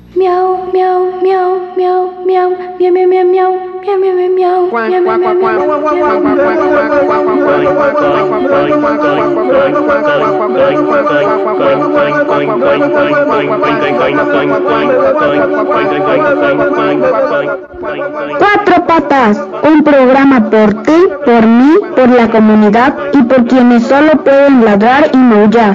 Miau, miau, miau, miau, miau, miau, miau, miau, miau, miau, miau, miau, miau, Cuatro Patas, un programa por ti, por mí, por la comunidad y por quienes solo pueden ladrar y maullar.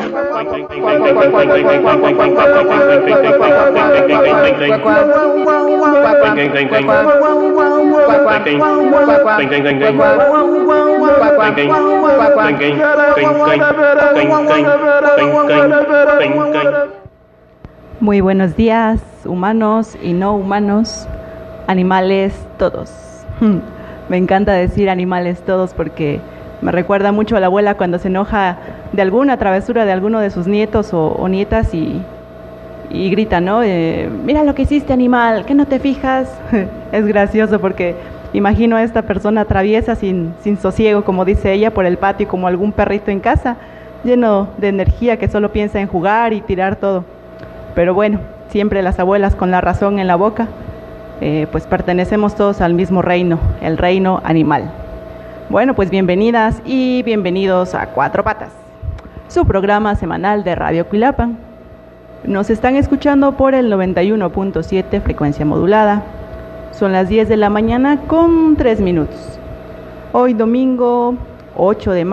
Muy buenos días, humanos y no humanos, animales todos. Me encanta decir animales todos porque me recuerda mucho a la abuela cuando se enoja de alguna travesura de alguno de sus nietos o nietas y grita, ¿no? Mira lo que hiciste, animal, ¿qué no te fijas? Es gracioso porque imagino a esta persona traviesa sin sosiego, como dice ella, por el patio como algún perrito en casa, lleno de energía que solo piensa en jugar y tirar todo. Pero bueno, siempre las abuelas con la razón en la boca, pues pertenecemos todos al mismo reino, el reino animal. Bueno, pues bienvenidas y bienvenidos a Cuatro Patas, su programa semanal de Radio Cuilapan. Nos están escuchando por el 91.7 frecuencia modulada. Son las 10 de la mañana con 3 minutos. Hoy domingo 8 de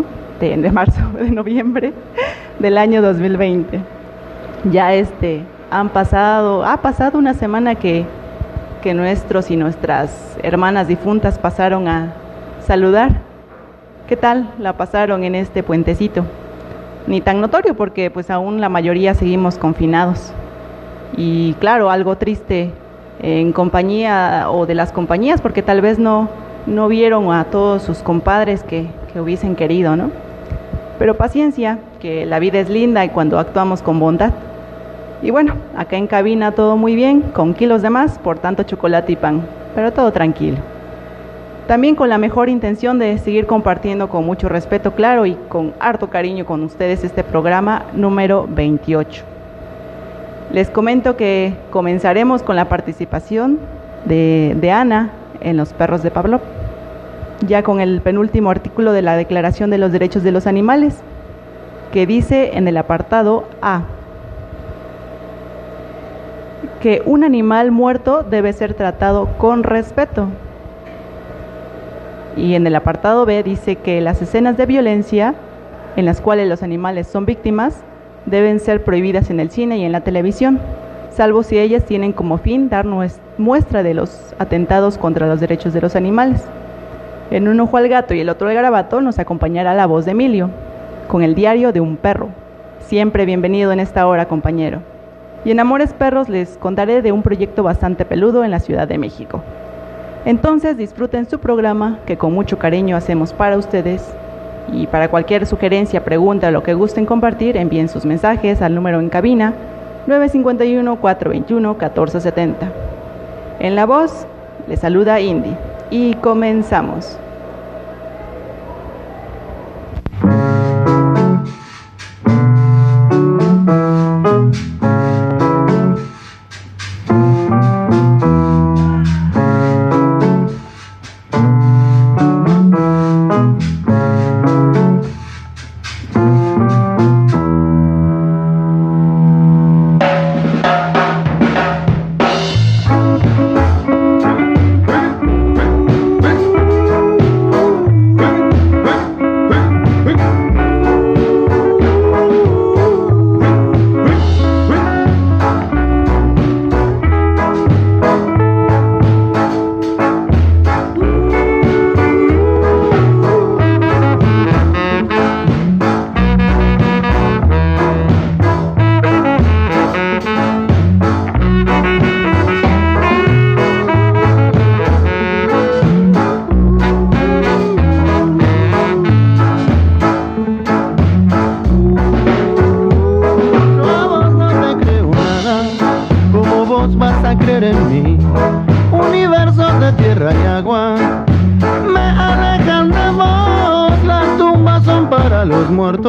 noviembre del año 2020. Ya ha pasado una semana que nuestros y nuestras hermanas difuntas pasaron a saludar. ¿Qué tal la pasaron en este puentecito? Ni tan notorio porque pues aún la mayoría seguimos confinados. Y claro, algo triste en compañía o de las compañías porque tal vez no vieron a todos sus compadres que hubiesen querido, ¿no? Pero paciencia, que la vida es linda y cuando actuamos con bondad. Y bueno, acá en cabina todo muy bien, con kilos de más por tanto chocolate y pan, pero todo tranquilo. También con la mejor intención de seguir compartiendo con mucho respeto, claro, y con harto cariño con ustedes este programa número 28. Les comento que comenzaremos con la participación de Ana en Los Perros de Pavlov, ya con el penúltimo artículo de la Declaración de los Derechos de los Animales, que dice en el apartado A que un animal muerto debe ser tratado con respeto. Y en el apartado B dice que las escenas de violencia en las cuales los animales son víctimas deben ser prohibidas en el cine y en la televisión, salvo si ellas tienen como fin dar muestra de los atentados contra los derechos de los animales. En un ojo al gato y el otro al garabato nos acompañará la voz de Emilio, con el diario de un perro. Siempre bienvenido en esta hora, compañero. Y en Amores Perros les contaré de un proyecto bastante peludo en la Ciudad de México. Entonces disfruten su programa que con mucho cariño hacemos para ustedes y para cualquier sugerencia, pregunta o lo que gusten compartir, envíen sus mensajes al número en cabina 951-421-1470. En la voz les saluda Indy y comenzamos.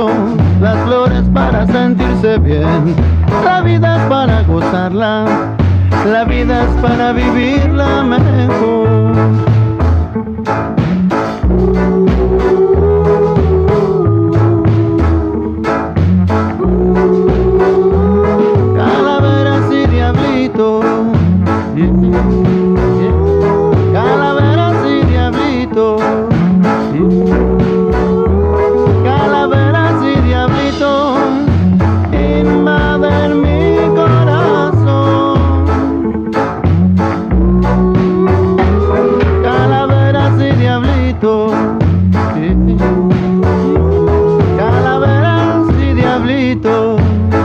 Las flores para sentirse bien, la vida es para gozarla, La vida es para vivirla mejor. Calaveras y diablitos, calaveras y diablitos, calaveras y diablitos invaden mi corazón. Calaveras y diablitos, calaveras y diablitos,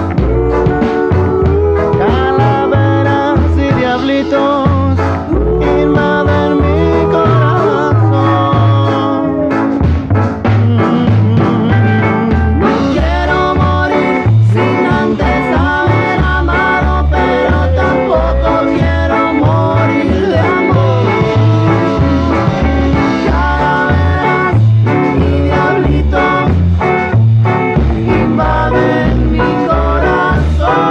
calaveras y diablitos invaden mi corazón. No quiero morir sin antes haber amado, pero tampoco quiero morir de amor. Calaveras y diablitos invaden mi corazón.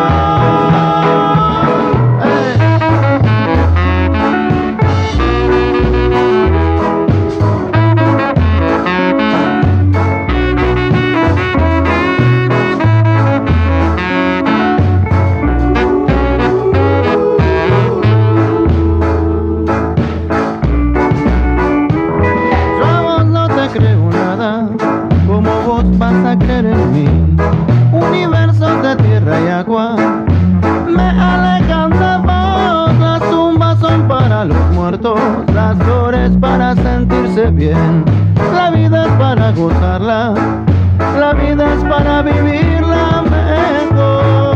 Yo a vos no te creo nada, como vos vas a creer en mí. Universos de tierra y agua me alejan de vos. Las tumbas son para los muertos, las flores para sentirse bien. La vida es para gozarla, la vida es para vivirla mejor.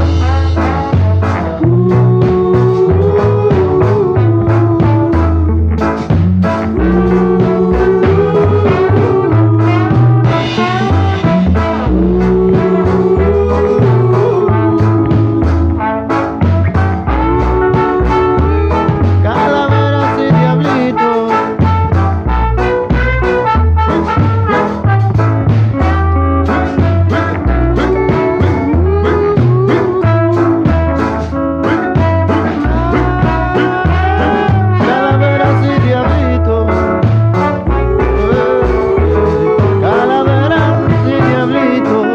Calaveras y diablitos, calaveras y diablitos, calaveras y diablitos,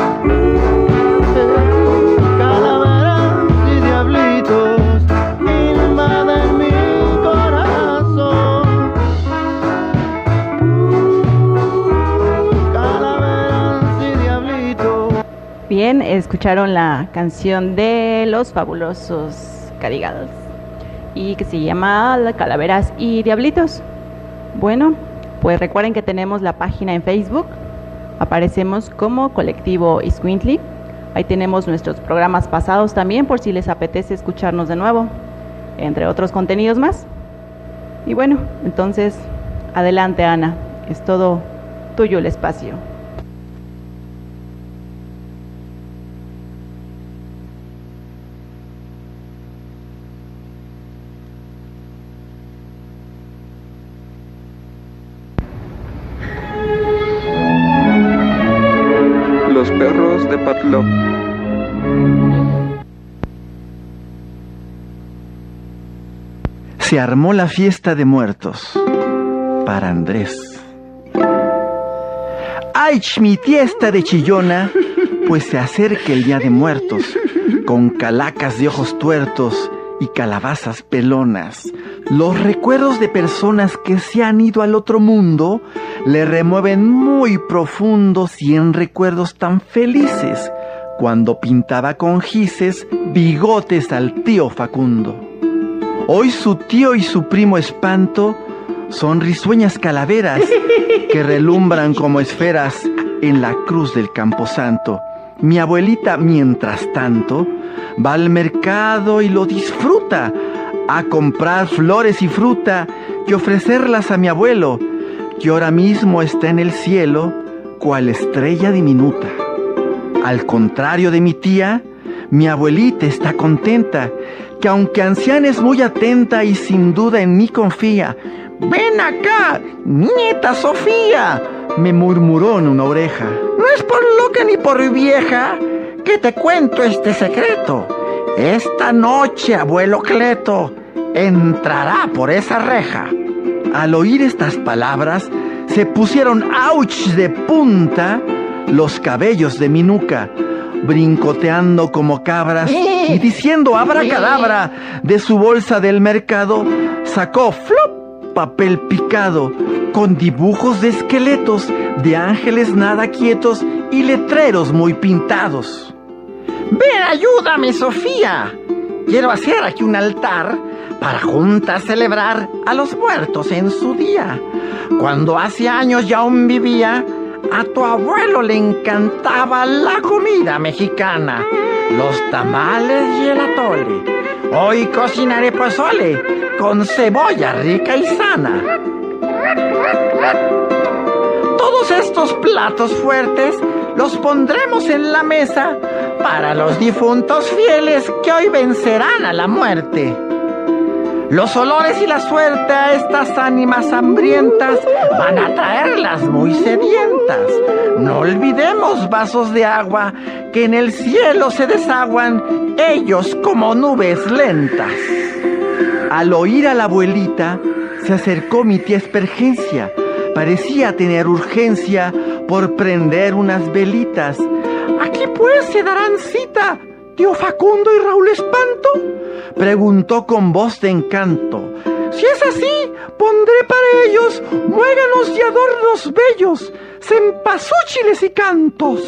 calaveras y diablitos invaden mi corazón. Calaveras y diablitos. Bien, escucharon la canción de los fabulosos Cardigals y que se llama Calaveras y Diablitos. Bueno, pues recuerden que tenemos la página en Facebook, aparecemos como Colectivo Iscuintli. Ahí tenemos nuestros programas pasados también por si les apetece escucharnos de nuevo, entre otros contenidos más. Y bueno, entonces adelante, Ana, es todo tuyo el espacio. Los perros de Pavlov. Se armó la fiesta de muertos para Andrés. ¡Ay, mi fiesta de chillona! Pues se acerca el día de muertos, con calacas de ojos tuertos y calabazas pelonas. Los recuerdos de personas que se han ido al otro mundo le remueven muy profundos y en recuerdos tan felices, cuando pintaba con gises bigotes al tío Facundo. Hoy su tío y su primo Espanto son risueñas calaveras que relumbran como esferas en la cruz del Camposanto. Mi abuelita, mientras tanto, va al mercado y lo disfruta, a comprar flores y fruta y ofrecerlas a mi abuelo, que ahora mismo está en el cielo, cual estrella diminuta. Al contrario de mi tía, mi abuelita está contenta, que aunque anciana es muy atenta y sin duda en mí confía. «Ven acá, nieta Sofía», me murmuró en una oreja. «No es por loca ni por vieja que te cuento este secreto. Esta noche, abuelo Cleto, entrará por esa reja. Al oír estas palabras, se pusieron ¡auch! De punta los cabellos de mi nuca, brincoteando como cabras y diciendo abracadabra. De su bolsa del mercado sacó ¡flop! Papel picado con dibujos de esqueletos, de ángeles nada quietos y letreros muy pintados. Ven, ayúdame, Sofía. Quiero hacer aquí un altar para juntas celebrar a los muertos en su día. Cuando hace años ya aún vivía, a tu abuelo le encantaba la comida mexicana, los tamales y el atole. Hoy cocinaré pozole con cebolla rica y sana. Todos estos platos fuertes los pondremos en la mesa para los difuntos fieles que hoy vencerán a la muerte. Los olores y la suerte a estas ánimas hambrientas van a traerlas muy sedientas. No olvidemos vasos de agua que en el cielo se desaguan, ellos como nubes lentas. Al oír a la abuelita, se acercó mi tía Espergencia. Parecía tener urgencia por prender unas velitas. ¿Aquí pues se darán cita tío Facundo y Raúl Espanto?, preguntó con voz de encanto. Si es así, pondré para ellos muéganos y adornos bellos, cempasúchiles y cantos.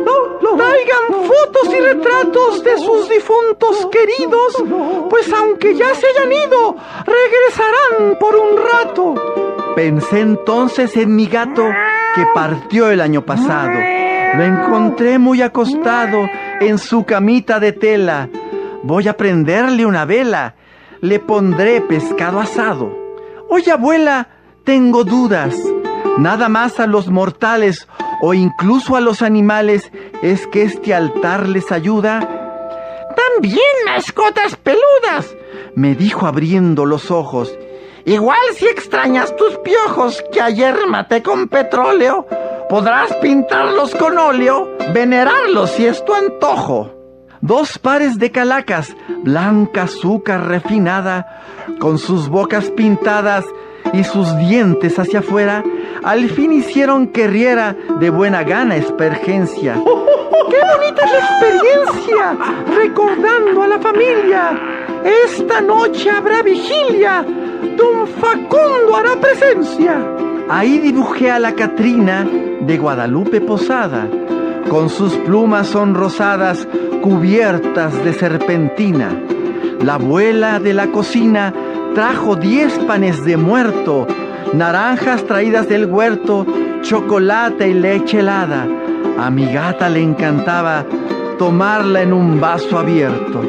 Traigan fotos y retratos de sus difuntos queridos, pues aunque ya se hayan ido, regresarán por un rato. Pensé entonces en mi gato que partió el año pasado. Lo encontré muy acostado en su camita de tela. Voy a prenderle una vela, le pondré pescado asado. Oye, abuela, tengo dudas. Nada más a los mortales o incluso a los animales es que este altar les ayuda. También mascotas peludas, me dijo abriendo los ojos. Igual si extrañas tus piojos que ayer maté con petróleo, podrás pintarlos con óleo, venerarlos si es tu antojo. 2 pares de calacas, blanca azúcar refinada, con sus bocas pintadas y sus dientes hacia afuera, al fin hicieron que riera de buena gana Espergencia. ¡Qué bonita es la experiencia! Recordando a la familia, esta noche habrá vigilia, don Facundo hará presencia. Ahí dibujé a la Catrina de Guadalupe Posada, con sus plumas sonrosadas cubiertas de serpentina. La abuela de la cocina trajo 10 panes de muerto, naranjas traídas del huerto, chocolate y leche helada. A mi gata le encantaba tomarla en un vaso abierto.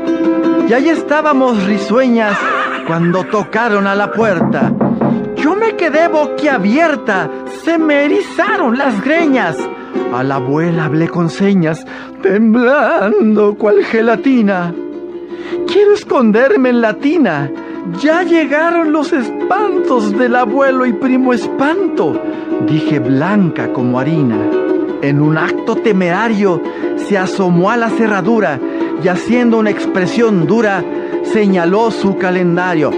Y ahí estábamos risueñas cuando tocaron a la puerta. Yo me quedé boquiabierta, se me erizaron las greñas. A la abuela hablé con señas, temblando cual gelatina. Quiero esconderme en la tina. Ya llegaron los espantos del abuelo y primo Espanto, dije blanca como harina. En un acto temerario se asomó a la cerradura y haciendo una expresión dura señaló su calendario.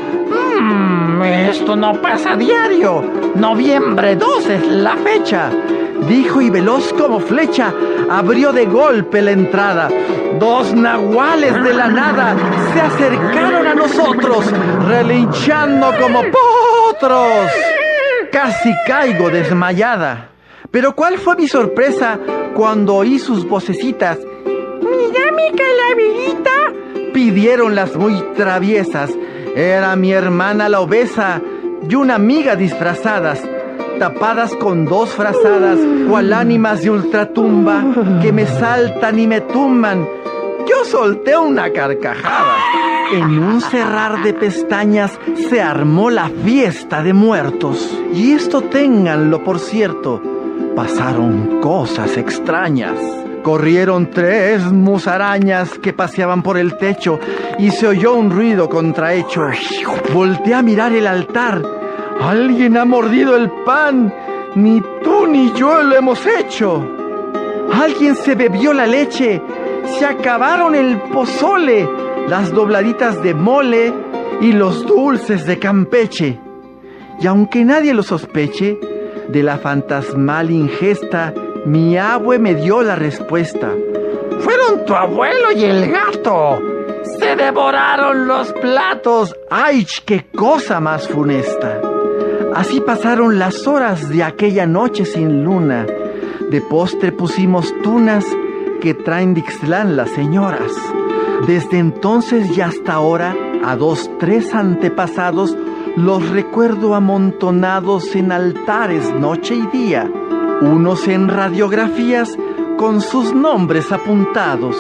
Esto no pasa diario. Noviembre 2 es la fecha, dijo, y veloz como flecha abrió de golpe la entrada. 2 nahuales de la nada se acercaron a nosotros, relinchando como potros. Casi caigo desmayada. Pero ¿cuál fue mi sorpresa cuando oí sus vocecitas? ¡Mira mi calaverita!, pidieron las muy traviesas. Era mi hermana la obesa y una amiga disfrazadas, tapadas con 2 frazadas, cual ánimas de ultratumba que me saltan y me tumban. Yo solté una carcajada. En un cerrar de pestañas se armó la fiesta de muertos. Y esto ténganlo por cierto, pasaron cosas extrañas. Corrieron 3 musarañas que paseaban por el techo y se oyó un ruido contrahecho. Volteé a mirar el altar. Alguien ha mordido el pan. Ni tú ni yo lo hemos hecho. Alguien se bebió la leche Se acabaron el pozole, las dobladitas de mole y los dulces de Campeche. Y aunque nadie lo sospeche, de la fantasmal ingesta, mi abue me dio la respuesta. Fueron tu abuelo y el gato. Se devoraron los platos. ¡Ay, qué cosa más funesta! Así pasaron las horas de aquella noche sin luna. De postre pusimos tunas que traen de Ixtlán las señoras. Desde entonces y hasta ahora, a 2, 3 antepasados, los recuerdo amontonados en altares noche y día, unos en radiografías con sus nombres apuntados.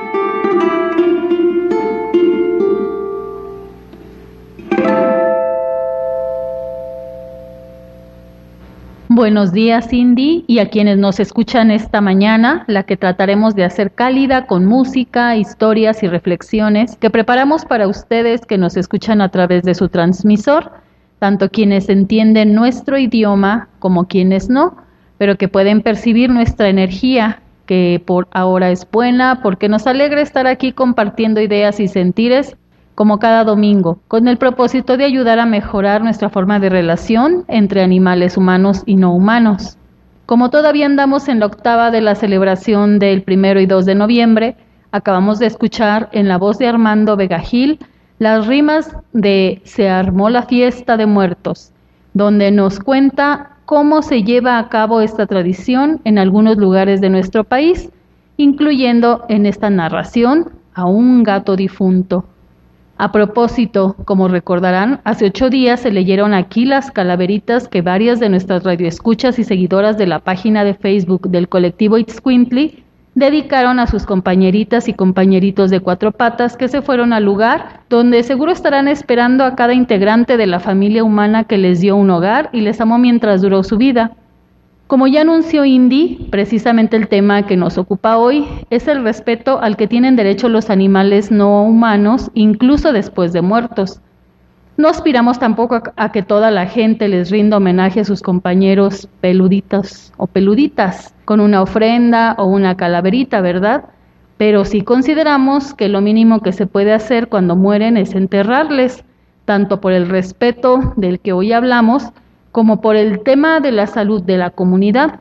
Buenos días, Cindy, y a quienes nos escuchan esta mañana, la que trataremos de hacer cálida con música, historias y reflexiones que preparamos para ustedes que nos escuchan a través de su transmisor, tanto quienes entienden nuestro idioma como quienes no, pero que pueden percibir nuestra energía, que por ahora es buena, porque nos alegra estar aquí compartiendo ideas y sentires como cada domingo, con el propósito de ayudar a mejorar nuestra forma de relación entre animales humanos y no humanos. Como todavía andamos en la octava de la celebración del 1 y 2 de noviembre, acabamos de escuchar en la voz de Armando Vega Gil las rimas de Se armó la fiesta de muertos, donde nos cuenta cómo se lleva a cabo esta tradición en algunos lugares de nuestro país, incluyendo en esta narración a un gato difunto. A propósito, como recordarán, hace 8 días se leyeron aquí las calaveritas que varias de nuestras radioescuchas y seguidoras de la página de Facebook del colectivo Itzcuintli dedicaron a sus compañeritas y compañeritos de 4 patas que se fueron al lugar donde seguro estarán esperando a cada integrante de la familia humana que les dio un hogar y les amó mientras duró su vida. Como ya anunció Indy, precisamente el tema que nos ocupa hoy es el respeto al que tienen derecho los animales no humanos, incluso después de muertos. No aspiramos tampoco a que toda la gente les rinda homenaje a sus compañeros peluditos o peluditas, con una ofrenda o una calaverita, ¿verdad? Pero sí consideramos que lo mínimo que se puede hacer cuando mueren es enterrarles, tanto por el respeto del que hoy hablamos, como por el tema de la salud de la comunidad.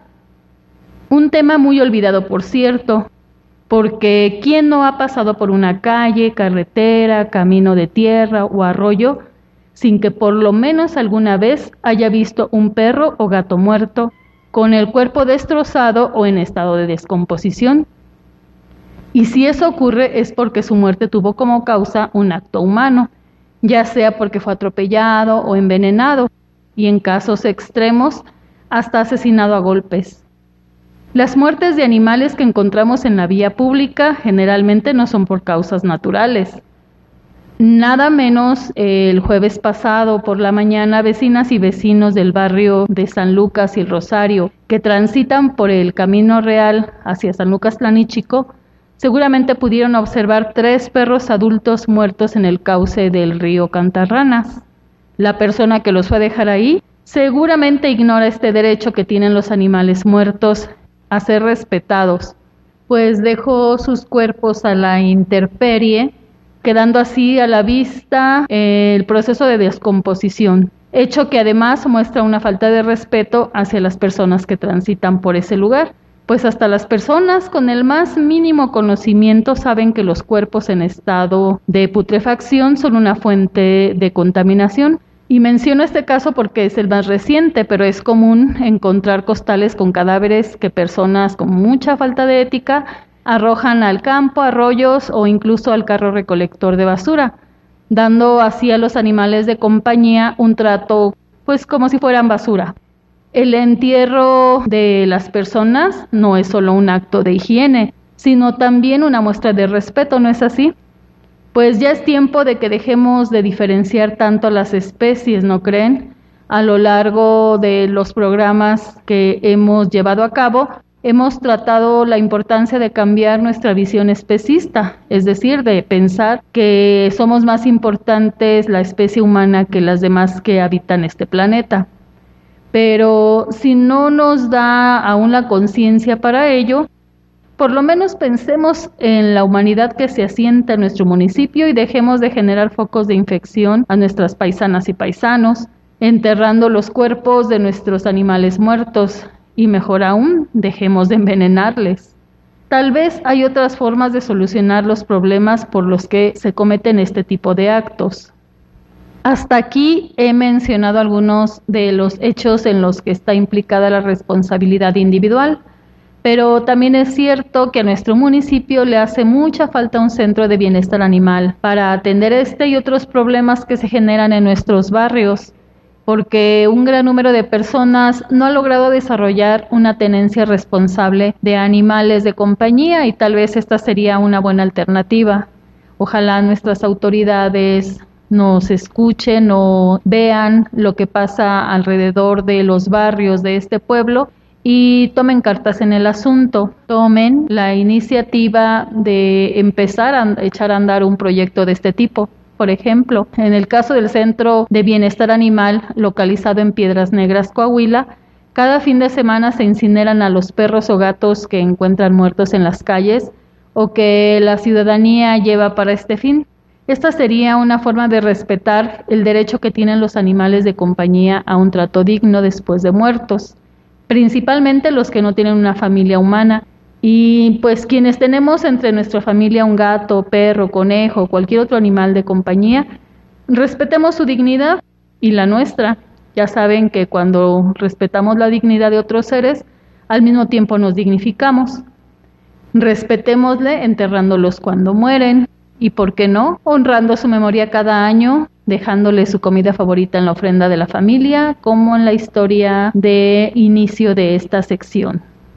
Un tema muy olvidado, por cierto, porque ¿quién no ha pasado por una calle, carretera, camino de tierra o arroyo sin que por lo menos alguna vez haya visto un perro o gato muerto, con el cuerpo destrozado o en estado de descomposición? Y si eso ocurre es porque su muerte tuvo como causa un acto humano, ya sea porque fue atropellado o envenenado, y en casos extremos, hasta asesinado a golpes. Las muertes de animales que encontramos en la vía pública generalmente no son por causas naturales. Nada menos el jueves pasado por la mañana, vecinas y vecinos del barrio de San Lucas y el Rosario, que transitan por el Camino Real hacia San Lucas Tlanichico, seguramente pudieron observar 3 perros adultos muertos en el cauce del río Cantarranas. La persona que los fue a dejar ahí seguramente ignora este derecho que tienen los animales muertos a ser respetados, pues dejó sus cuerpos a la intemperie, quedando así a la vista el proceso de descomposición, hecho que además muestra una falta de respeto hacia las personas que transitan por ese lugar, pues hasta las personas con el más mínimo conocimiento saben que los cuerpos en estado de putrefacción son una fuente de contaminación. Y menciono este caso porque es el más reciente, pero es común encontrar costales con cadáveres que personas con mucha falta de ética arrojan al campo, arroyos o incluso al carro recolector de basura, dando así a los animales de compañía un trato pues como si fueran basura. El entierro de las personas no es solo un acto de higiene, sino también una muestra de respeto, ¿no es así? Pues ya es tiempo de que dejemos de diferenciar tanto las especies, ¿no creen? A lo largo de los programas que hemos llevado a cabo, hemos tratado la importancia de cambiar nuestra visión especista, es decir, de pensar que somos más importantes la especie humana que las demás que habitan este planeta. Pero si no nos da aún la conciencia para ello, por lo menos pensemos en la humanidad que se asienta en nuestro municipio y dejemos de generar focos de infección a nuestras paisanas y paisanos, enterrando los cuerpos de nuestros animales muertos y mejor aún, dejemos de envenenarles. Tal vez hay otras formas de solucionar los problemas por los que se cometen este tipo de actos. Hasta aquí he mencionado algunos de los hechos en los que está implicada la responsabilidad individual, pero también es cierto que a nuestro municipio le hace mucha falta un centro de bienestar animal para atender este y otros problemas que se generan en nuestros barrios, porque un gran número de personas no ha logrado desarrollar una tenencia responsable de animales de compañía y tal vez esta sería una buena alternativa. Ojalá nuestras autoridades nos escuchen o vean lo que pasa alrededor de los barrios de este pueblo y tomen cartas en el asunto, tomen la iniciativa de empezar a echar a andar un proyecto de este tipo. Por ejemplo, en el caso del Centro de Bienestar Animal localizado en Piedras Negras, Coahuila, cada fin de semana se incineran a los perros o gatos que encuentran muertos en las calles o que la ciudadanía lleva para este fin. Esta sería una forma de respetar el derecho que tienen los animales de compañía a un trato digno después de muertos, principalmente los que no tienen una familia humana. Y pues quienes tenemos entre nuestra familia un gato, perro, conejo, cualquier otro animal de compañía, respetemos su dignidad y la nuestra. Ya saben que cuando respetamos la dignidad de otros seres, al mismo tiempo nos dignificamos. Respetémosle enterrándolos cuando mueren y, ¿por qué no?, honrando su memoria cada año, dejándole su comida favorita en la ofrenda de la familia, como en la historia de inicio de esta sección.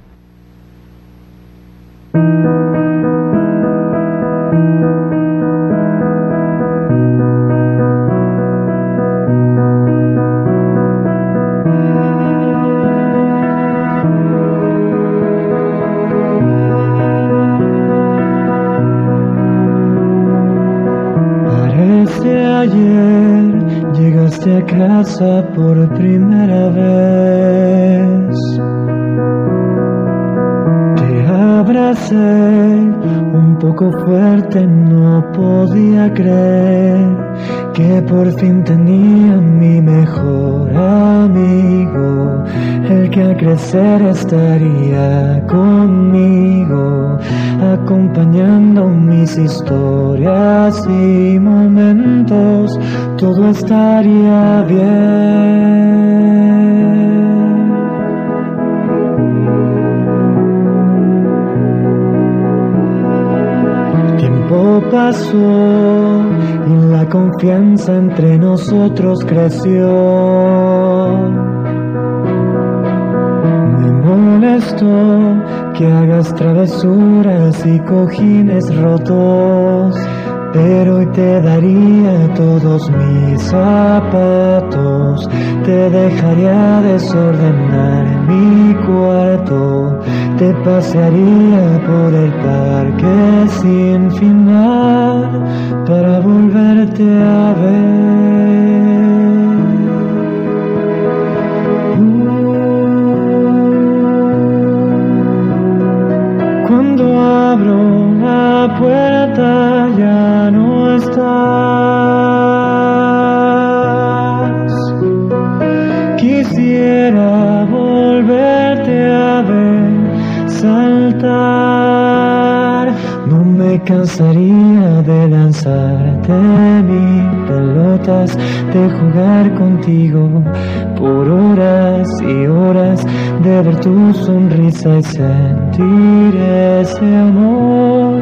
Parece ayer llegaste a casa por primera vez. Abracé un poco fuerte, no podía creer que por fin tenía mi mejor amigo, el que al crecer estaría conmigo, acompañando mis historias y momentos, todo estaría bien. Pasó y la confianza entre nosotros creció. Me molestó que hagas travesuras y cojines rotos, pero hoy te daría todos mis zapatos, te dejaría desordenar mi cuarto, te pasearía por el parque sin final para volverte a ver. Cuando abro la puerta ya no estás. Quisiera volverte a ver saltar. No me cansaría de lanzarte mis pelotas, de jugar contigo por horas y horas, de ver tu sonrisa y sentir ese amor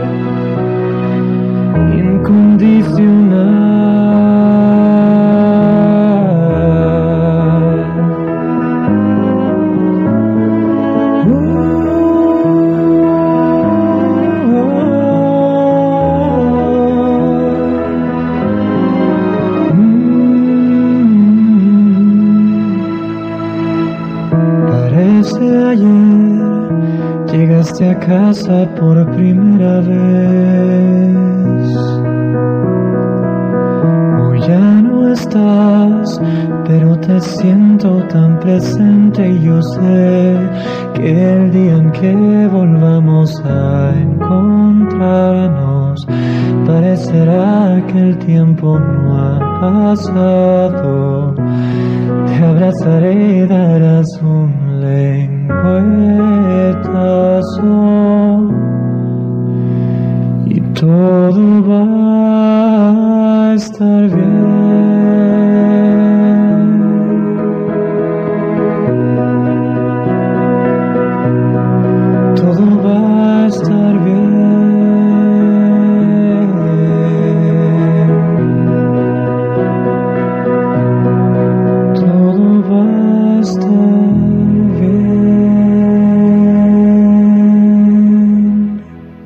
incondicional. Parece ayer llegaste a casa por primera vez. Hoy ya no estás, pero te siento tan presente y yo sé que el día en que volvamos a encontrarnos parecerá que el tiempo no ha pasado. Te abrazaré y darás un lengüetazo y todo va a estar bien. Todo va a estar bien. Todo va a estar bien.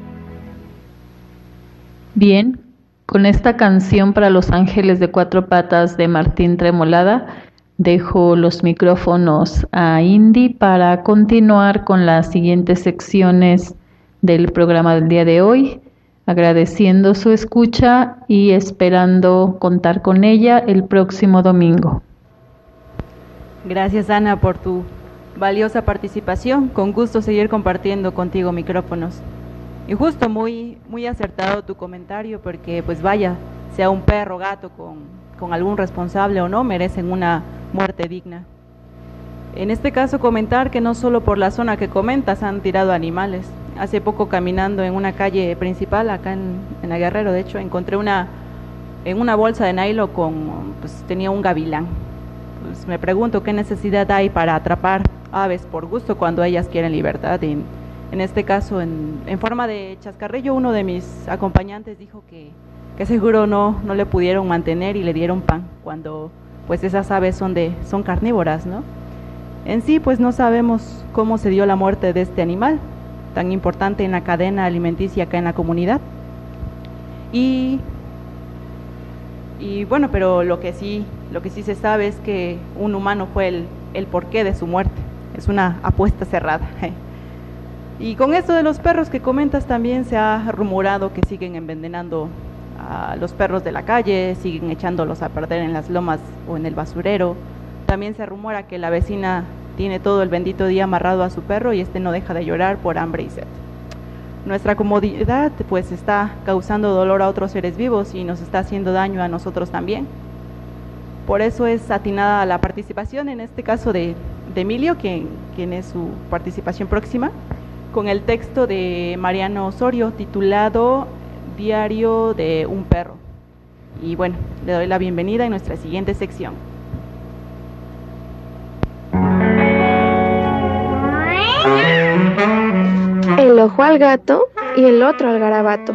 Bien, con esta canción para los ángeles de cuatro patas de Martín Tremolada, dejo los micrófonos a Indy para continuar con las siguientes secciones del programa del día de hoy, agradeciendo su escucha y esperando contar con ella el próximo domingo. Gracias, Ana, por tu valiosa participación. Con gusto seguir compartiendo contigo micrófonos. Y justo muy acertado tu comentario, porque pues vaya, sea un perro, gato con algún responsable o no, merecen una muerte digna. En este caso comentar que no solo por la zona que comentas han tirado animales. Hace poco caminando en una calle principal acá en la Guerrero, de hecho, encontré en una bolsa de nylon tenía un gavilán. Pues me pregunto qué necesidad hay para atrapar aves por gusto cuando ellas quieren libertad. Y en este caso, en forma de chascarrillo, uno de mis acompañantes dijo que seguro no le pudieron mantener y le dieron pan, cuando pues esas aves son carnívoras, ¿no? En sí, pues no sabemos cómo se dio la muerte de este animal, tan importante en la cadena alimenticia acá en la comunidad. Y bueno, pero lo que sí se sabe es que un humano fue el porqué de su muerte. Es una apuesta cerrada. Y con esto de los perros que comentas, también se ha rumorado que siguen envenenando a los perros de la calle, siguen echándolos a perder en las lomas o en el basurero. También se rumora que la vecina tiene todo el bendito día amarrado a su perro y este no deja de llorar por hambre y sed. Nuestra comodidad pues está causando dolor a otros seres vivos y nos está haciendo daño a nosotros también. Por eso es atinada la participación, en este caso de Emilio, quien es su participación próxima, con el texto de Mariano Osorio titulado Diario de un perro. Y bueno, le doy la bienvenida en nuestra siguiente sección. El ojo al gato y el otro al garabato.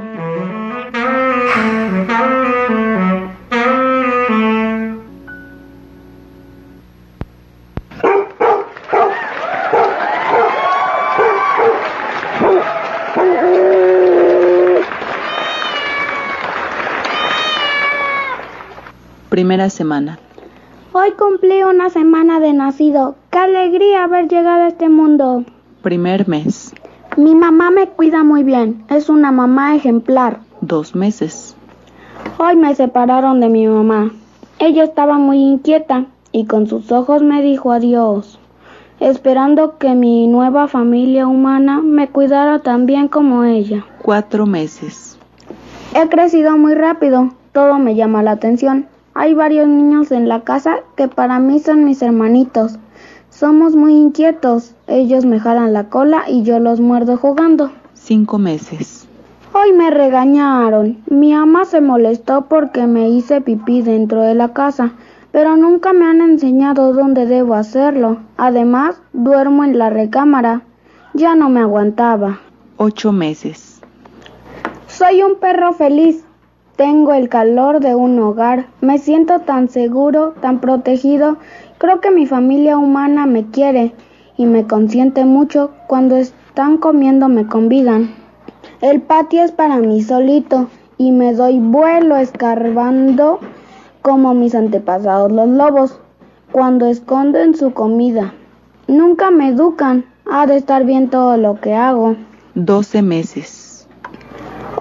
Primera semana. Hoy cumplí una semana de nacido. ¡Qué alegría haber llegado a este mundo! Primer mes. Mi mamá me cuida muy bien. Es una mamá ejemplar. 2 meses. Hoy me separaron de mi mamá. Ella estaba muy inquieta y con sus ojos me dijo adiós, esperando que mi nueva familia humana me cuidara tan bien como ella. 4 meses. He crecido muy rápido. Todo me llama la atención. Hay varios niños en la casa que para mí son mis hermanitos. Somos muy inquietos. Ellos me jalan la cola y yo los muerdo jugando. 5 meses. Hoy me regañaron. Mi mamá se molestó porque me hice pipí dentro de la casa, pero nunca me han enseñado dónde debo hacerlo. Además, duermo en la recámara. Ya no me aguantaba. 8 meses. Soy un perro feliz. Tengo el calor de un hogar. Me siento tan seguro, tan protegido. Creo que mi familia humana me quiere y me consiente mucho. Cuando están comiendo me convidan. El patio es para mí solito y me doy vuelo escarbando como mis antepasados los lobos, cuando esconden su comida. Nunca me educan. Ha de estar bien todo lo que hago. 12 meses.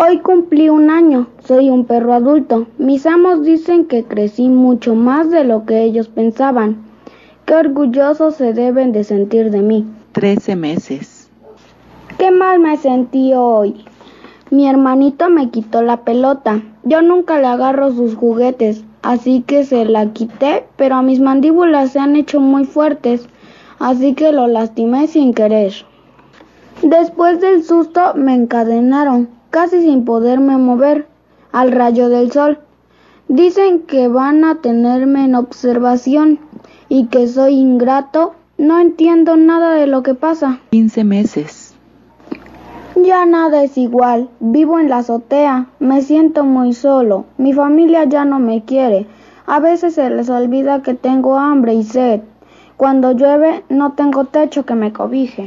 Hoy cumplí 1 año, soy un perro adulto. Mis amos dicen que crecí mucho más de lo que ellos pensaban. Qué orgullosos se deben de sentir de mí. 13 meses. Qué mal me sentí hoy. Mi hermanito me quitó la pelota. Yo nunca le agarro sus juguetes, así que se la quité, pero mis mandíbulas se han hecho muy fuertes, así que lo lastimé sin querer. Después del susto me encadenaron, casi sin poderme mover, al rayo del sol. Dicen que van a tenerme en observación y que soy ingrato. No entiendo nada de lo que pasa. 15 meses. Ya nada es igual. Vivo en la azotea. Me siento muy solo. Mi familia ya no me quiere. A veces se les olvida que tengo hambre y sed. Cuando llueve no tengo techo que me cobije.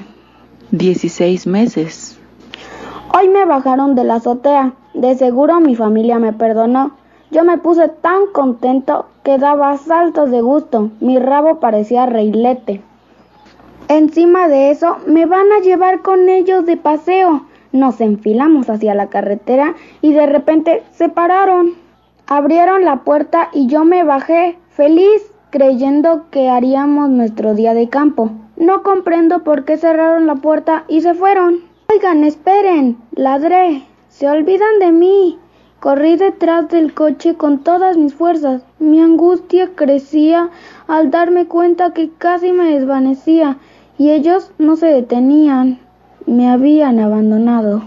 16 meses. Hoy me bajaron de la azotea. De seguro mi familia me perdonó. Yo me puse tan contento que daba saltos de gusto. Mi rabo parecía reilete. Encima de eso, me van a llevar con ellos de paseo. Nos enfilamos hacia la carretera y de repente se pararon. Abrieron la puerta y yo me bajé, feliz, creyendo que haríamos nuestro día de campo. No comprendo por qué cerraron la puerta y se fueron. Oigan, esperen, ladré. Se olvidan de mí. Corrí detrás del coche con todas mis fuerzas. Mi angustia crecía al darme cuenta que casi me desvanecía y ellos no se detenían. Me habían abandonado.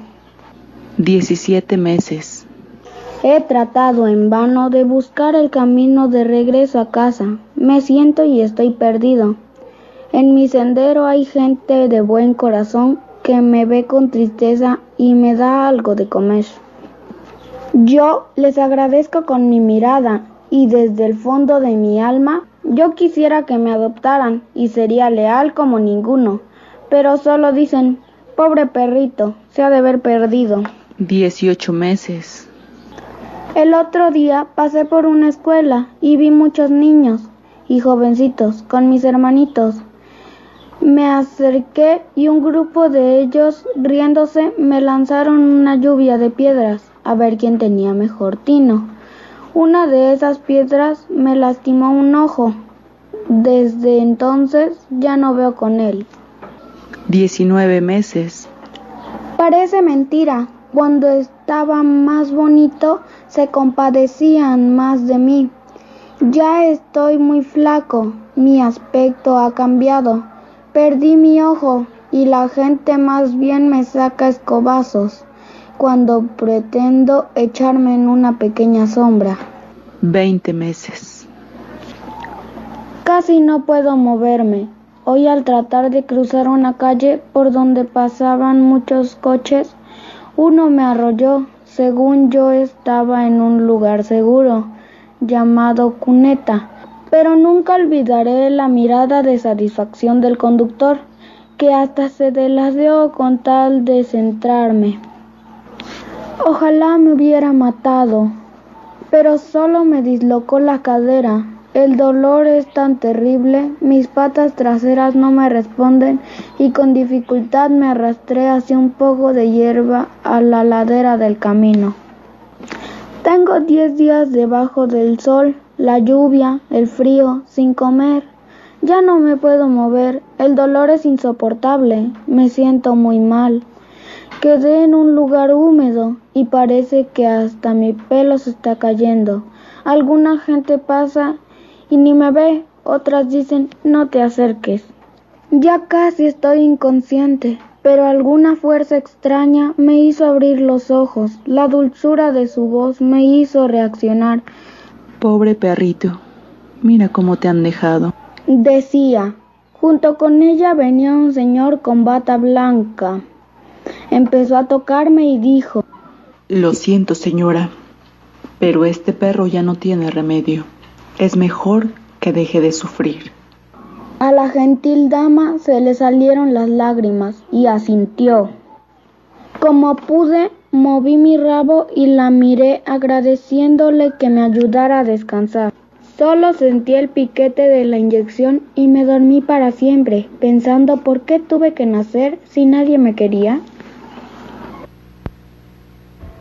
17 meses. He tratado en vano de buscar el camino de regreso a casa. Me siento y estoy perdido. En mi sendero hay gente de buen corazón que me ve con tristeza y me da algo de comer. Yo les agradezco con mi mirada y desde el fondo de mi alma yo quisiera que me adoptaran y sería leal como ninguno, pero solo dicen, pobre perrito, se ha de haber perdido. 18 meses. El otro día pasé por una escuela y vi muchos niños y jovencitos con mis hermanitos. Me acerqué y un grupo de ellos, riéndose, me lanzaron una lluvia de piedras a ver quién tenía mejor tino. Una de esas piedras me lastimó un ojo. Desde entonces ya no veo con él. 19 meses. Parece mentira. Cuando estaba más bonito, se compadecían más de mí. Ya estoy muy flaco. Mi aspecto ha cambiado. Perdí mi ojo y la gente más bien me saca escobazos cuando pretendo echarme en una pequeña sombra. 20 meses. Casi no puedo moverme. Hoy al tratar de cruzar una calle por donde pasaban muchos coches, uno me arrolló. Según yo estaba en un lugar seguro, llamado cuneta, pero nunca olvidaré la mirada de satisfacción del conductor, que hasta se deladeó con tal de centrarme. Ojalá me hubiera matado, pero solo me dislocó la cadera. El dolor es tan terrible, mis patas traseras no me responden y con dificultad me arrastré hacia un poco de hierba a la ladera del camino. Tengo 10 días debajo del sol, la lluvia, el frío, sin comer. Ya no me puedo mover, el dolor es insoportable, me siento muy mal. Quedé en un lugar húmedo y parece que hasta mi pelo se está cayendo. Alguna gente pasa y ni me ve, otras dicen no te acerques. Ya casi estoy inconsciente, pero alguna fuerza extraña me hizo abrir los ojos. La dulzura de su voz me hizo reaccionar. Pobre perrito, mira cómo te han dejado. Decía. Junto con ella venía un señor con bata blanca. Empezó a tocarme y dijo: Lo siento, señora, pero este perro ya no tiene remedio. Es mejor que deje de sufrir. A la gentil dama se le salieron las lágrimas y asintió. Como pude, moví mi rabo y la miré agradeciéndole que me ayudara a descansar. Solo sentí el piquete de la inyección y me dormí para siempre, pensando por qué tuve que nacer si nadie me quería.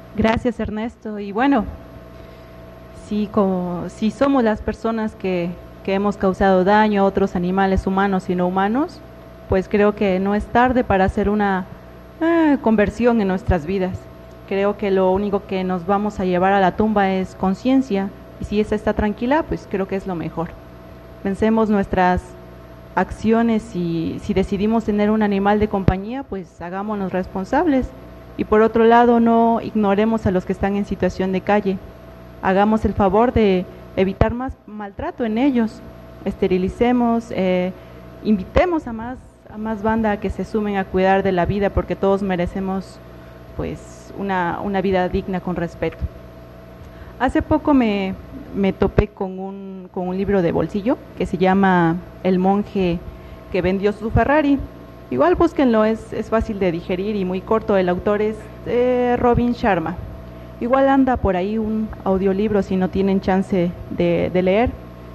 Gracias, Ernesto. Y bueno, si somos las personas que hemos causado daño a otros animales humanos y no humanos, pues creo que no es tarde para hacer una conversión en nuestras vidas. Creo que lo único que nos vamos a llevar a la tumba es conciencia, y si esa está tranquila, pues creo que es lo mejor. Pensemos nuestras acciones y si decidimos tener un animal de compañía, pues hagámonos responsables. Y por otro lado, no ignoremos a los que están en situación de calle. Hagamos el favor de evitar más maltrato en ellos. Esterilicemos, invitemos a más banda a que se sumen a cuidar de la vida, porque todos merecemos pues una vida digna con respeto. Hace poco me topé con un libro de bolsillo que se llama El monje que vendió su Ferrari. Igual búsquenlo, es fácil de digerir y muy corto. El autor es Robin Sharma. Igual anda por ahí un audiolibro si no tienen chance de leer.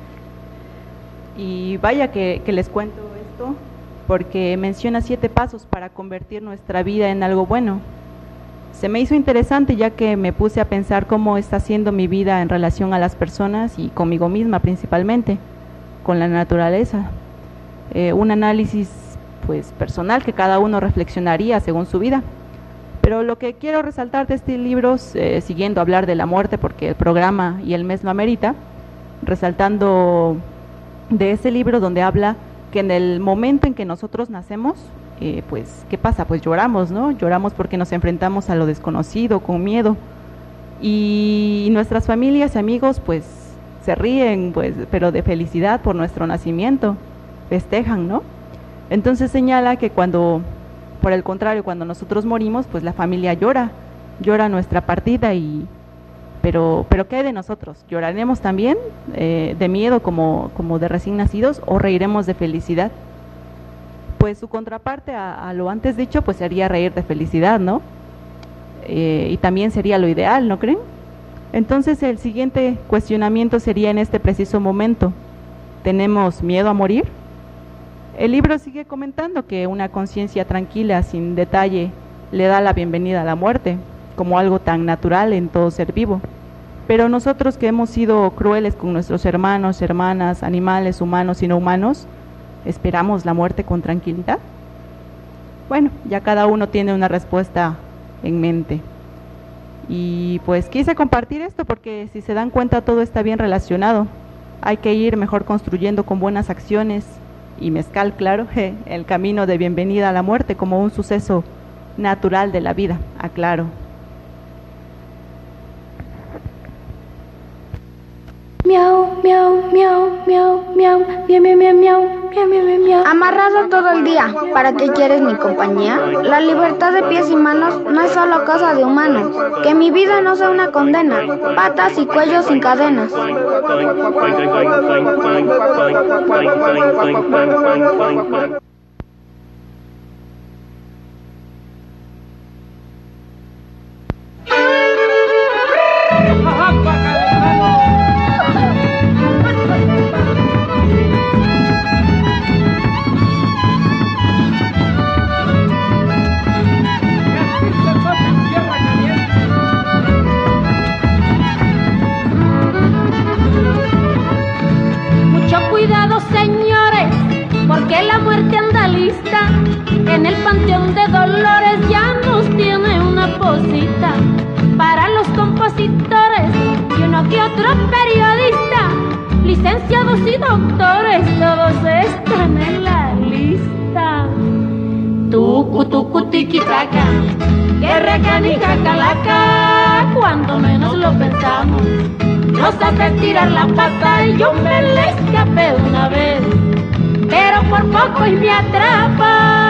Y vaya que les cuento esto, porque menciona 7 pasos para convertir nuestra vida en algo bueno. Se me hizo interesante, ya que me puse a pensar cómo está siendo mi vida en relación a las personas y conmigo misma principalmente, con la naturaleza. Un análisis pues personal que cada uno reflexionaría según su vida. Pero lo que quiero resaltar de este libro, siguiendo a hablar de la muerte porque el programa y el mes lo amerita, resaltando de ese libro donde habla que en el momento en que nosotros nacemos, pues, ¿qué pasa? Pues lloramos, ¿no? Lloramos porque nos enfrentamos a lo desconocido, con miedo. Y nuestras familias y amigos, pues, se ríen, pues, pero de felicidad por nuestro nacimiento, festejan, ¿no? Entonces señala que por el contrario, cuando nosotros morimos, pues la familia llora nuestra partida, pero ¿qué hay de nosotros? ¿Lloraremos también de miedo como de recién nacidos, o reiremos de felicidad? Pues su contraparte a lo antes dicho, pues sería reír de felicidad, ¿no? Y también sería lo ideal, ¿no creen? Entonces el siguiente cuestionamiento sería en este preciso momento: ¿tenemos miedo a morir? El libro sigue comentando que una conciencia tranquila, sin detalle, le da la bienvenida a la muerte, como algo tan natural en todo ser vivo. Pero nosotros que hemos sido crueles con nuestros hermanos, hermanas, animales, humanos y no humanos, ¿esperamos la muerte con tranquilidad? Bueno, ya cada uno tiene una respuesta en mente. Y pues quise compartir esto porque, si se dan cuenta, todo está bien relacionado. Hay que ir mejor construyendo con buenas acciones y mezcal, claro, el camino de bienvenida a la muerte como un suceso natural de la vida, aclaro. Miau, miau, miau, miau, miau, miau, miau, miau, miau, miau, miau. Amarrado todo el día, ¿para qué quieres mi compañía? La libertad de pies y manos no es solo cosa de humanos. Que mi vida no sea una condena, patas y cuello sin cadenas. Porque la muerte anda lista, en el panteón de Dolores ya nos tiene una posita. Para los compositores y uno que otro periodista, licenciados y doctores, todos están en la lista. Tucu, tucu, tiquitaca, que recanija calaca, cuando menos lo pensamos, nos hace tirar la pata y yo me le escapé una vez, pero por poco y me atrapa.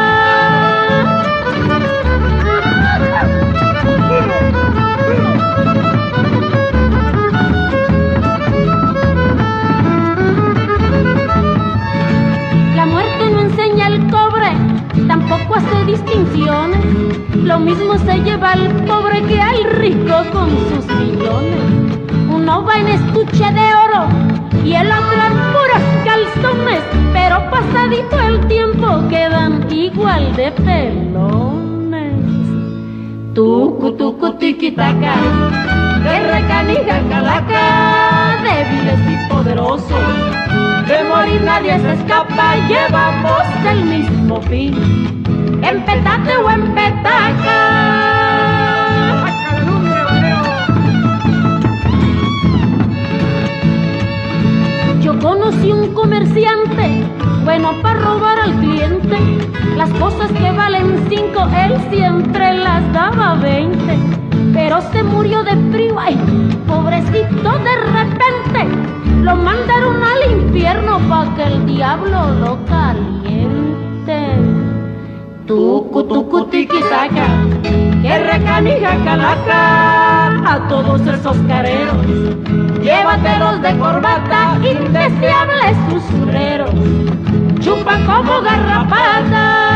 La muerte no enseña el cobre, tampoco hace distinciones. Lo mismo se lleva al pobre que al rico con sus millones. Uno va en estuche de oro y el otro en puros calzones, pero pasadito el tiempo quedan igual de pelones. Tucu, tucu, tiquitaca, guerra canija, calaca, débiles y poderosos. De morir nadie se escapa, llevamos el mismo fin, en petate o en petaca. Yo conocí un comerciante, bueno para robar al cliente. Las cosas que valen 5, él siempre las daba 20. Pero se murió de frío, ay, pobrecito, de repente lo mandaron al infierno pa' que el diablo lo caliente. Tucu, tucu, tiquitaca, que recanija, calaca, a todos esos careros, llévatelos de corbata, indeseables usureros, chupan como garrapata.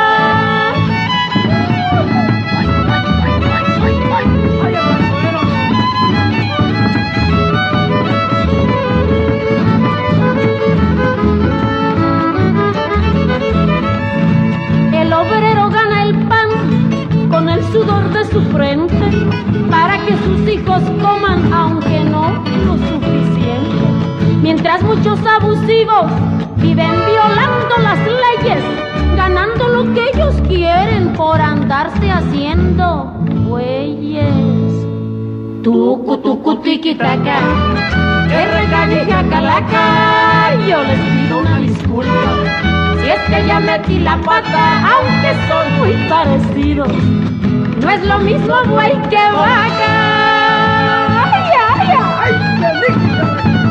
El obrero gana el pan con el sudor de su frente para que sus hijos coman, aunque no lo suficiente. Mientras muchos abusivos viven violando las leyes, ganando lo que ellos quieren por andarse haciendo güeyes. Tucu, tucu, tiquitaca, que recanija, calaca, yo les pido una disculpa si es que ya metí la pata, aunque son muy parecidos. No es lo mismo buey que vaca. Ay, ay, ay, qué rico.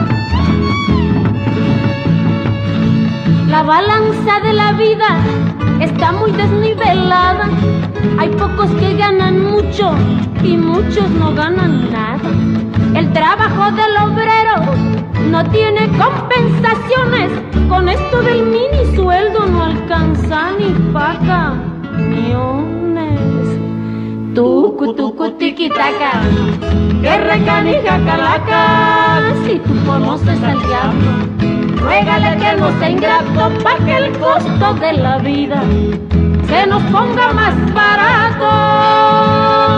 La balanza de la vida está muy desnivelada. Hay pocos que ganan mucho y muchos no ganan nada. El trabajo del obrero no tiene compensaciones. Con esto del mini sueldo no alcanza ni pa' camiones. Tucu, tucu, tiquitaca, que recanija, calaca, si tú conoces al diablo, ruégale que no sea ingrato pa' que el costo de la vida se nos ponga más barato.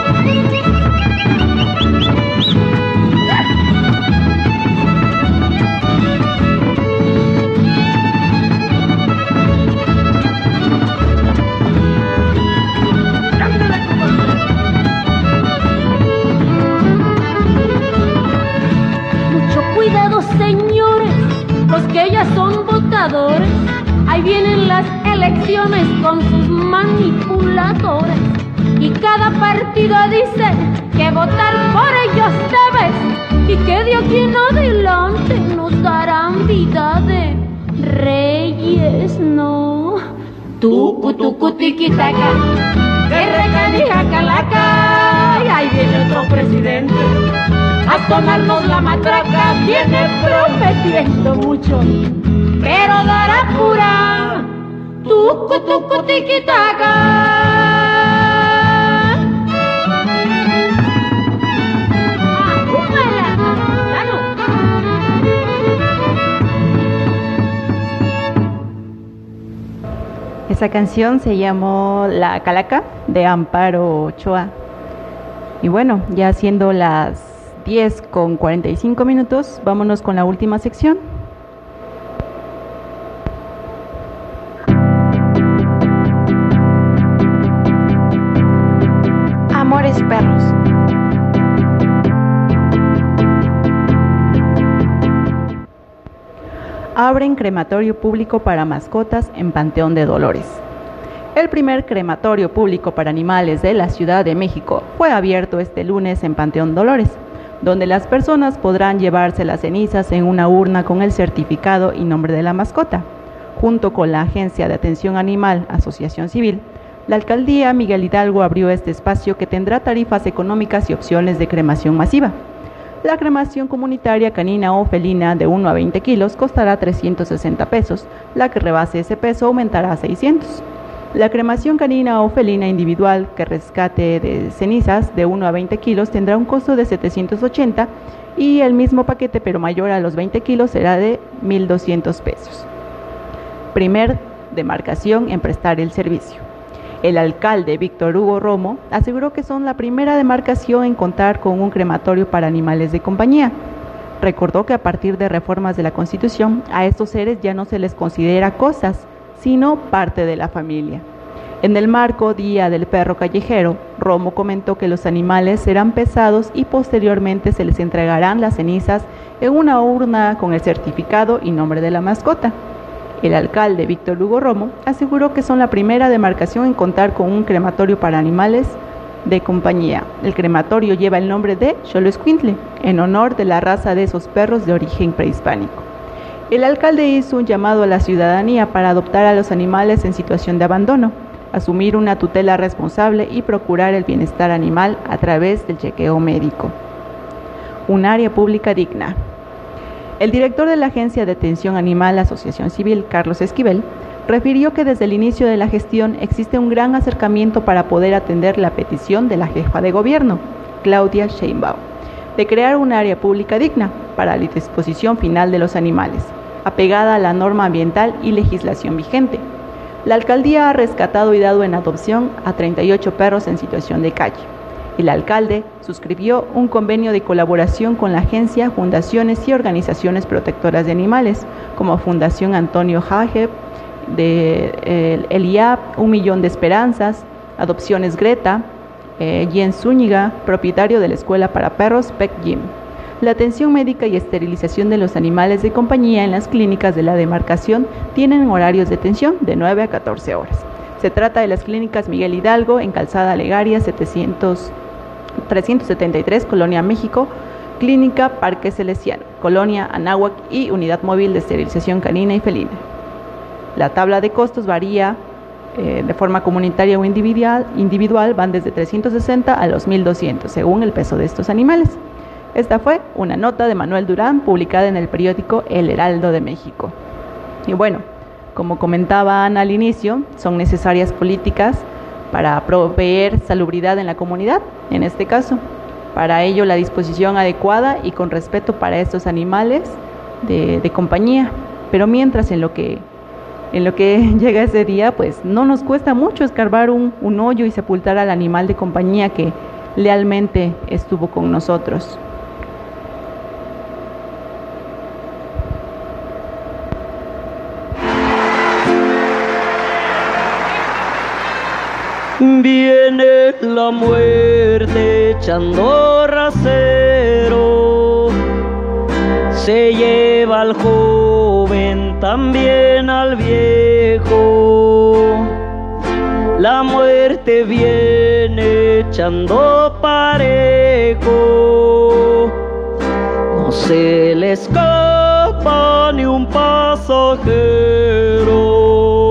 Cuidado, señores, los que ya son votadores, ahí vienen las elecciones con sus manipuladores. Y cada partido dice que votar por ellos debes, y que de aquí en adelante nos darán vida de reyes, no. Tucu, tucu, tiquitaca, que recanija, calaca, y ahí viene otro presidente a tomarnos la matraca. Viene prometiendo mucho, pero dará pura. Tucu, tucu, tiquitaca. Esa canción se llamó La Calaca, de Amparo Ochoa. Y bueno, ya siendo las 10:45, vámonos con la última sección. Amores perros. Abren crematorio público para mascotas en Panteón de Dolores. El primer crematorio público para animales de la Ciudad de México fue abierto este lunes en Panteón Dolores, donde las personas podrán llevarse las cenizas en una urna con el certificado y nombre de la mascota. Junto con la Agencia de Atención Animal, Asociación Civil, la Alcaldía Miguel Hidalgo abrió este espacio que tendrá tarifas económicas y opciones de cremación masiva. La cremación comunitaria canina o felina de 1 a 20 kilos costará 360 pesos, la que rebase ese peso aumentará a 600. La cremación canina o felina individual que rescate de cenizas de 1 a 20 kilos tendrá un costo de 780 y el mismo paquete pero mayor a los 20 kilos será de 1,200 pesos. Primer demarcación en prestar el servicio. El alcalde Víctor Hugo Romo aseguró que son la primera demarcación en contar con un crematorio para animales de compañía. Recordó que a partir de reformas de la Constitución, a estos seres ya no se les considera cosas, sino parte de la familia. En el marco Día del Perro Callejero, Romo comentó que los animales serán pesados y posteriormente se les entregarán las cenizas en una urna con el certificado y nombre de la mascota. El alcalde Víctor Hugo Romo aseguró que son la primera demarcación en contar con un crematorio para animales de compañía. El crematorio lleva el nombre de Xoloescuintle, en honor de la raza de esos perros de origen prehispánico. El alcalde hizo un llamado a la ciudadanía para adoptar a los animales en situación de abandono, asumir una tutela responsable y procurar el bienestar animal a través del chequeo médico. Un área pública digna. El director de la Agencia de Atención Animal, Asociación Civil, Carlos Esquivel, refirió que desde el inicio de la gestión existe un gran acercamiento para poder atender la petición de la jefa de gobierno, Claudia Sheinbaum, de crear un área pública digna para la disposición final de los animales, apegada a la norma ambiental y legislación vigente. La alcaldía ha rescatado y dado en adopción a 38 perros en situación de calle. El alcalde suscribió un convenio de colaboración con la agencia, fundaciones y organizaciones protectoras de animales, como Fundación Antonio Hageb, el IAP, 1 Millón de Esperanzas, Adopciones Greta, Jens Zúñiga, propietario de la Escuela para Perros Pet Gym. La atención médica y esterilización de los animales de compañía en las clínicas de la demarcación tienen horarios de atención de 9 a 14 horas. Se trata de las clínicas Miguel Hidalgo, en Calzada Legaria 373, Colonia México, Clínica Parque Celestiano, Colonia Anáhuac y Unidad Móvil de Esterilización Canina y Felina. La tabla de costos varía de forma comunitaria o individual, van desde 360 a los 1.200, según el peso de estos animales. Esta fue una nota de Manuel Durán, publicada en el periódico El Heraldo de México. Y bueno, como comentaba Ana al inicio, son necesarias políticas para proveer salubridad en la comunidad, en este caso. Para ello, la disposición adecuada y con respeto para estos animales de compañía. Pero mientras en lo que llega ese día, pues no nos cuesta mucho escarbar un hoyo y sepultar al animal de compañía que lealmente estuvo con nosotros. Viene la muerte echando rasero, se lleva al joven, también al viejo. La muerte viene echando parejo, no se le escapa ni un pasajero.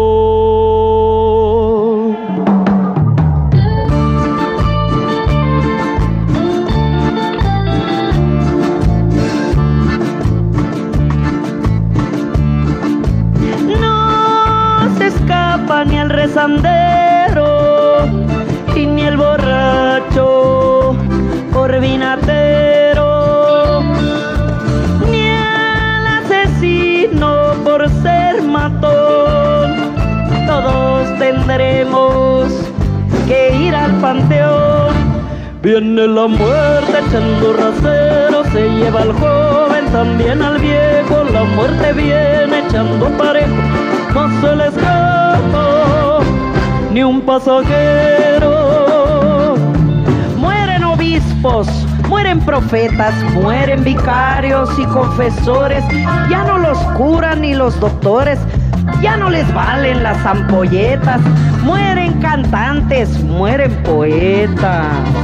Ni el rezandero y ni el borracho por vinatero, ni el asesino por ser matón. Todos tendremos que ir al panteón. Viene la muerte echando rasero, se lleva al joven, también al viejo. La muerte viene echando parejo, no se le escapa ni un pasajero. Mueren obispos, mueren profetas, mueren vicarios y confesores. Ya no los curan ni los doctores, ya no les valen las ampolletas. Mueren cantantes, mueren poetas.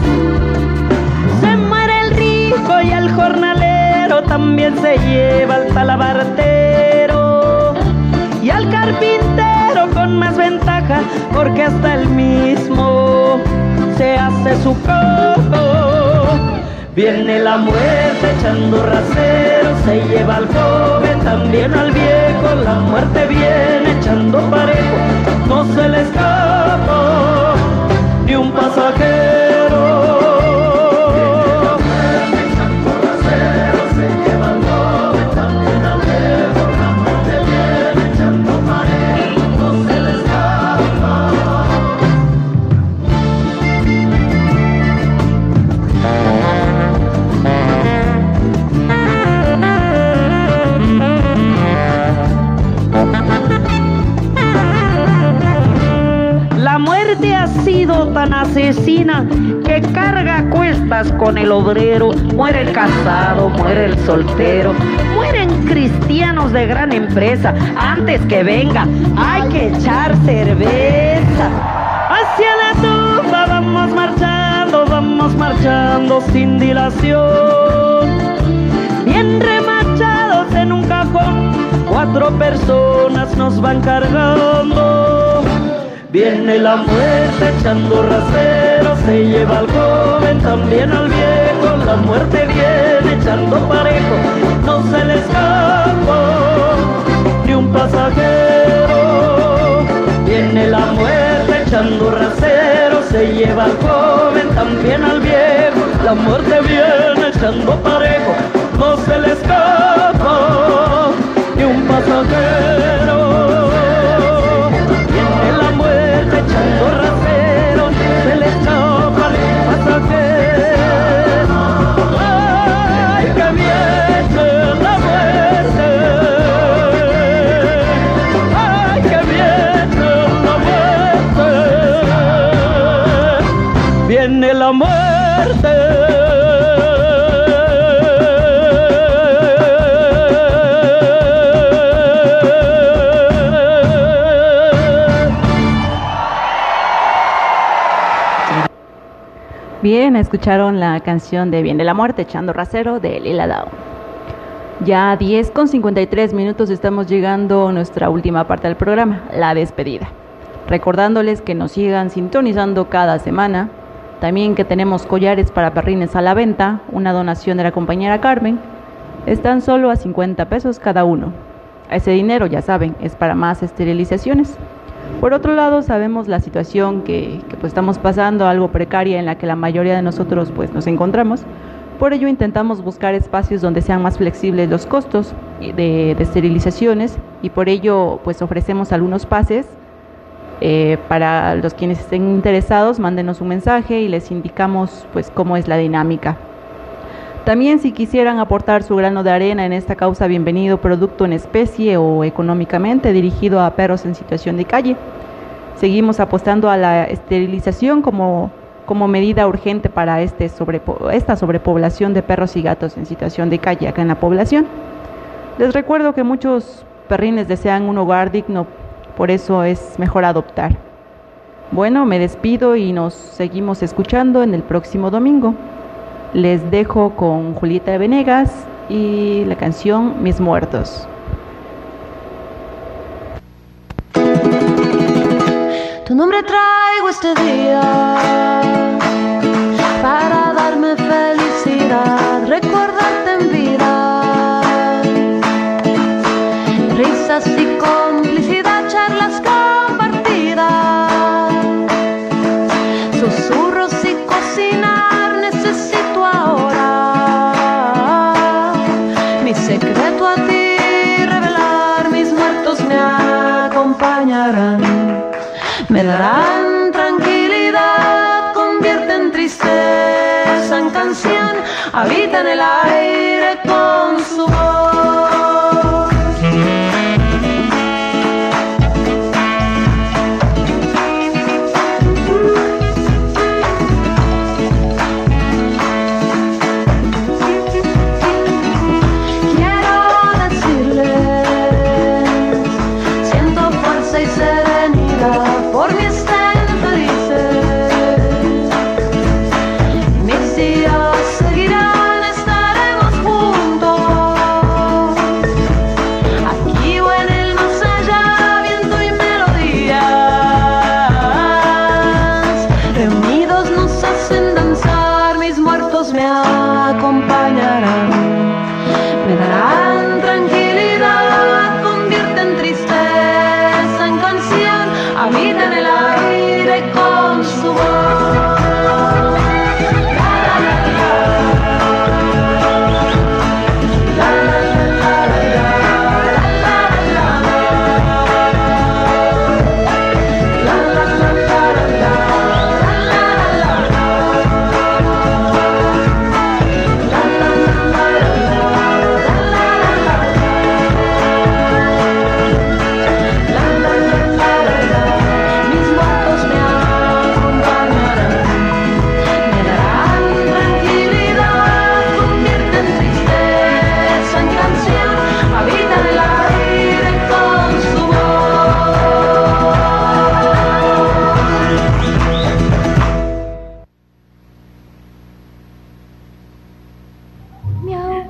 Se muere el rico y el jornalero, también se lleva al talabartero y al carpintero con más ventaja, porque hasta el mismo se hace su cojo. Viene la muerte echando rasero, se lleva al joven, también al viejo. La muerte viene echando parejo, no se le escapa ni un pasajero. mano tan asesina que carga a cuestas con el obrero. Muere el casado, muere el soltero, mueren cristianos de gran empresa. Antes que venga hay que echar cerveza. Hacia la tumba vamos marchando sin dilación, bien remachados en un cajón, 4 personas nos van cargando. Viene la muerte echando rasero, se lleva al joven, también al viejo. La muerte viene echando parejo, no se le escapó ni un pasajero. Viene la muerte echando rasero, se lleva al joven, también al viejo. La muerte viene echando parejo, no se le escapa ni un pasajero. Viene la muerte echando rasero, se le escapa ni un pasajero. ¡Ay, que viene la muerte! ¡Ay, que viene la muerte! Viene la muerte. Bien, escucharon la canción de Viene la muerte echando rasero de Lila Downs. Ya 10:53 estamos llegando a nuestra última parte del programa, la despedida. Recordándoles que nos sigan sintonizando cada semana. También que tenemos collares para perrines a la venta, una donación de la compañera Carmen. Están solo a 50 pesos cada uno. Ese dinero, ya saben, es para más esterilizaciones. Por otro lado, sabemos la situación que pues estamos pasando, algo precaria en la que la mayoría de nosotros pues nos encontramos. Por ello intentamos buscar espacios donde sean más flexibles los costos de esterilizaciones, y por ello pues ofrecemos algunos pases. Para los quienes estén interesados, mándenos un mensaje y les indicamos pues cómo es la dinámica. También, si quisieran aportar su grano de arena en esta causa, bienvenido, producto en especie o económicamente dirigido a perros en situación de calle. Seguimos apostando a la esterilización como medida urgente para esta sobrepoblación de perros y gatos en situación de calle acá en la población. Les recuerdo que muchos perrines desean un hogar digno, por eso es mejor adoptar. Bueno, me despido y nos seguimos escuchando en el próximo domingo. Les dejo con Julieta Venegas y la canción Mis Muertos. Tu nombre traigo este día para darme felicidad, recordarte en vida, risas y complicidad, charlas compartidas, susurros y cocinar necesito ahora. Mi secreto a ti revelar, mis muertos me acompañarán, me darán tranquilidad, convierten tristeza en canción, habitan el aire con su voz. Mis días seguirán, estaremos juntos.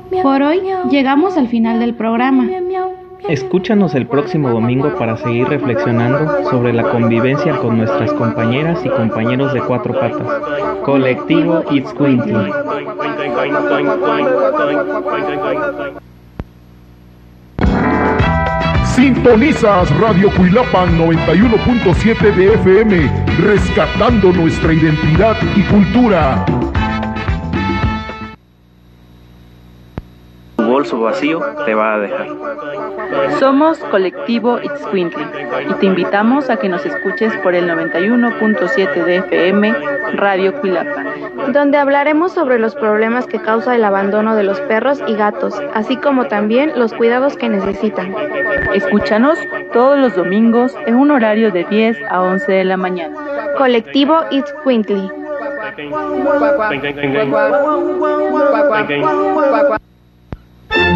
Por hoy llegamos al final del programa. Escúchanos el próximo domingo para seguir reflexionando sobre la convivencia con nuestras compañeras y compañeros de cuatro patas. Colectivo Itzcuintli. Sintonizas Radio Cuilapan 91.7 de FM, rescatando nuestra identidad y cultura. Tu bolso vacío te va a dejar. Somos Colectivo Itzcuintli y te invitamos a que nos escuches por el 91.7 de FM Radio Cuilapan, donde hablaremos sobre los problemas que causa el abandono de los perros y gatos, así como también los cuidados que necesitan. Escúchanos todos los domingos en un horario de 10 a 11 de la mañana. Colectivo Itzcuintli.